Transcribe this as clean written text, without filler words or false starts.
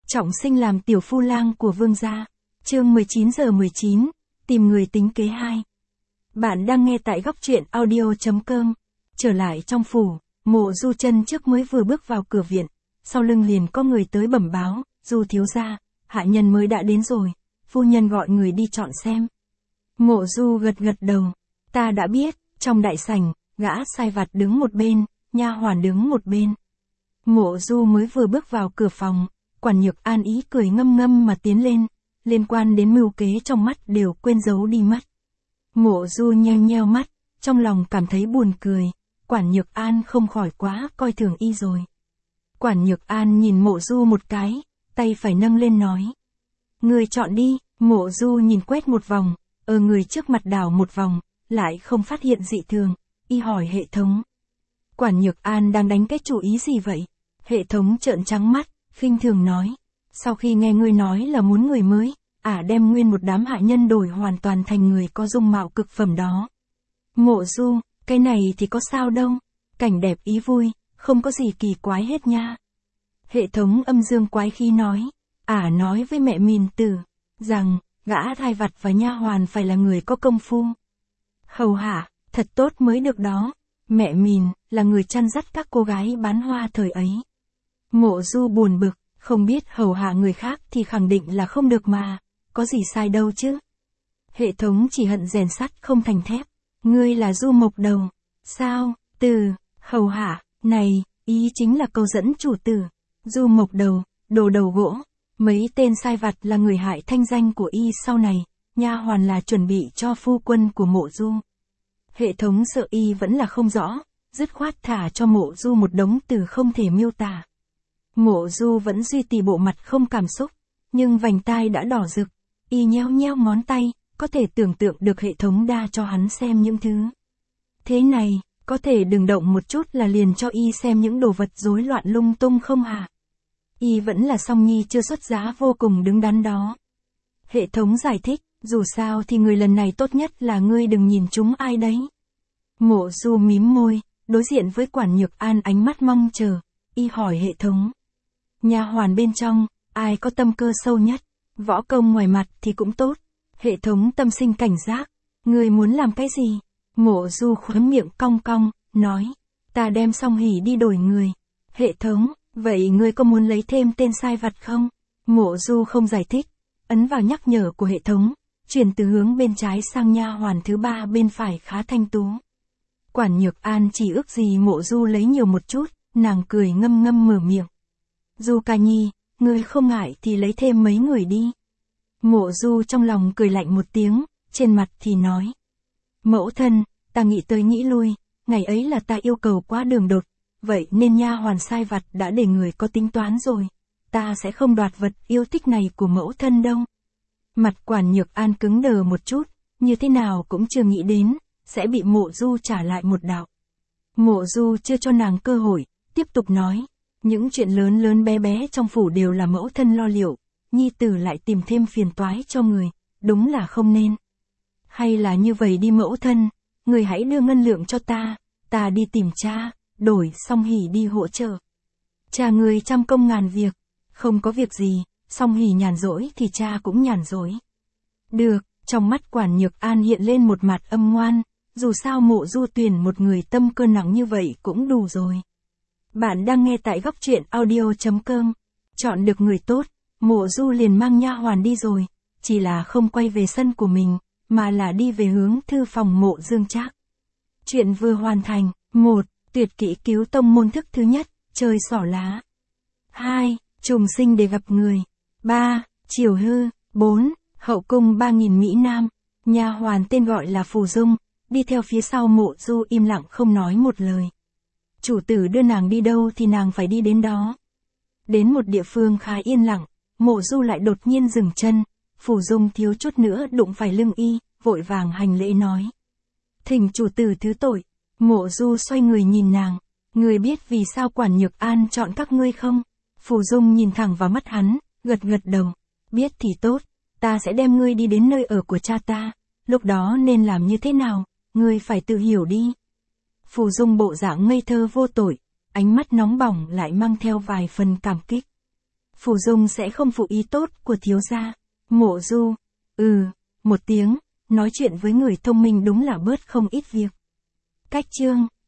Trọng sinh làm tiểu phu lang của vương gia. Chương 19:19, tìm người tính kế 2. Bạn đang nghe tại góc truyện audio.com. Trở lại trong phủ, Mộ Du chân trước mới vừa bước vào cửa viện, sau lưng liền có người tới bẩm báo, Du thiếu gia, hạ nhân mới đã đến rồi, phu nhân gọi người đi chọn xem. Mộ Du gật gật đầu, ta đã biết. Trong đại sảnh, gã sai vặt đứng một bên, nha hoàn đứng một bên. Mộ Du mới vừa bước vào cửa phòng, Quản Nhược An ý cười ngâm ngâm mà tiến lên, liên quan đến mưu kế trong mắt đều quên giấu đi mất. Mộ Du nheo nheo mắt, trong lòng cảm thấy buồn cười, Quản Nhược An không khỏi quá coi thường y rồi. Quản Nhược An nhìn Mộ Du một cái, tay phải nâng lên nói. Người chọn đi. Mộ Du nhìn quét một vòng, người trước mặt đảo một vòng, lại không phát hiện dị thường, y hỏi hệ thống. Quản Nhược An đang đánh cái chủ ý gì vậy? Hệ thống trợn trắng mắt, khinh thường nói. Sau khi nghe ngươi nói là muốn người mới, đem nguyên một đám hạ nhân đổi hoàn toàn thành người có dung mạo cực phẩm đó. Mộ Du, cái này thì có sao đâu, cảnh đẹp ý vui, không có gì kỳ quái hết nha. Hệ thống âm dương quái khí nói. Nói với mẹ Mìn Tử, rằng, gã thai vặt và nha hoàn phải là người có công phu. Hầu hạ, thật tốt mới được đó. Mẹ Mìn, là người chăn dắt các cô gái bán hoa thời ấy. Mộ Du buồn bực, không biết hầu hạ người khác thì khẳng định là không được mà, có gì sai đâu chứ. Hệ thống chỉ hận rèn sắt không thành thép, ngươi là Du Mộc Đầu. Sao, hầu hạ, này, ý chính là câu dẫn chủ tử. Du Mộc Đầu, đồ đầu gỗ, mấy tên sai vặt là người hại thanh danh của y sau này, nha hoàn là chuẩn bị cho phu quân của Mộ Du. Hệ thống sợ y vẫn là không rõ, dứt khoát thả cho Mộ Du một đống từ không thể miêu tả. Mộ Du vẫn duy trì bộ mặt không cảm xúc, nhưng vành tai đã đỏ rực, y nheo nheo ngón tay, có thể tưởng tượng được hệ thống đa cho hắn xem những thứ. Thế này, có thể đừng động một chút là liền cho y xem những đồ vật rối loạn lung tung không hả? Y vẫn là song nhi chưa xuất giá vô cùng đứng đắn đó. Hệ thống giải thích, dù sao thì người lần này tốt nhất là ngươi đừng nhìn chúng ai đấy. Mộ Du mím môi, đối diện với Quản Nhược An ánh mắt mong chờ, y hỏi hệ thống. Nha hoàn bên trong, ai có tâm cơ sâu nhất, võ công ngoài mặt thì cũng tốt. Hệ thống tâm sinh cảnh giác, ngươi muốn làm cái gì? Mộ Du khóe miệng cong cong, nói, ta đem Song Hỷ đi đổi người. Hệ thống, vậy ngươi có muốn lấy thêm tên sai vặt không? Mộ Du không giải thích, ấn vào nhắc nhở của hệ thống, chuyển từ hướng bên trái sang nha hoàn thứ ba bên phải khá thanh tú. Quản Nhược An chỉ ước gì Mộ Du lấy nhiều một chút, nàng cười ngâm ngâm mở miệng. Du ca nhi, ngươi không ngại thì lấy thêm mấy người đi. Mộ Du trong lòng cười lạnh một tiếng, trên mặt thì nói. Mẫu thân, ta nghĩ tới nghĩ lui, ngày ấy là ta yêu cầu quá đường đột, vậy nên nha hoàn sai vặt đã để người có tính toán rồi, ta sẽ không đoạt vật yêu thích này của mẫu thân đâu. Mặt Quản Nhược An cứng đờ một chút, như thế nào cũng chưa nghĩ đến, sẽ bị Mộ Du trả lại một đạo. Mộ Du chưa cho nàng cơ hội, tiếp tục nói, những chuyện lớn lớn bé bé trong phủ đều là mẫu thân lo liệu, nhi tử lại tìm thêm phiền toái cho người, đúng là không nên. Hay là như vậy đi mẫu thân, người hãy đưa ngân lượng cho ta đi tìm cha, đổi Song Hỷ đi hỗ trợ. Cha người trăm công ngàn việc, không có việc gì, Song Hỷ nhàn rỗi thì cha cũng nhàn rỗi. Được, trong mắt Quản Nhược An hiện lên một mặt âm ngoan, dù sao Mộ Du tuyển một người tâm cơ nặng như vậy cũng đủ rồi. Bạn đang nghe tại góc truyện audio.com. Chọn được người tốt, Mộ Du liền mang nha hoàn đi rồi, chỉ là không quay về sân của mình, mà là đi về hướng thư phòng Mộ Dương Trác. Chuyện vừa hoàn thành. 1. Tuyệt kỹ cứu tông môn thức thứ nhất, chơi xỏ lá. 2. Trùng sinh để gặp người. 3. Chiều hư. 4. Hậu cung 3000 Mỹ Nam. Nha hoàn tên gọi là Phù Dung, đi theo phía sau Mộ Du im lặng không nói một lời. Chủ tử đưa nàng đi đâu thì nàng phải đi đến đó. Đến một địa phương khá yên lặng, Mộ Du lại đột nhiên dừng chân, Phù Dung thiếu chút nữa đụng phải lưng y, vội vàng hành lễ nói. Thỉnh chủ tử thứ tội. Mộ Du xoay người nhìn nàng, ngươi biết vì sao Quản Nhược An chọn các ngươi không? Phù Dung nhìn thẳng vào mắt hắn, gật gật đầu. Biết thì tốt, ta sẽ đem ngươi đi đến nơi ở của cha ta, lúc đó nên làm như thế nào, ngươi phải tự hiểu đi. Phù Dung bộ dạng ngây thơ vô tội, ánh mắt nóng bỏng lại mang theo vài phần cảm kích. Phủ Dung sẽ không phụ ý tốt của thiếu gia. Mộ Du. Một tiếng, nói chuyện với người thông minh đúng là bớt không ít việc. Cách chương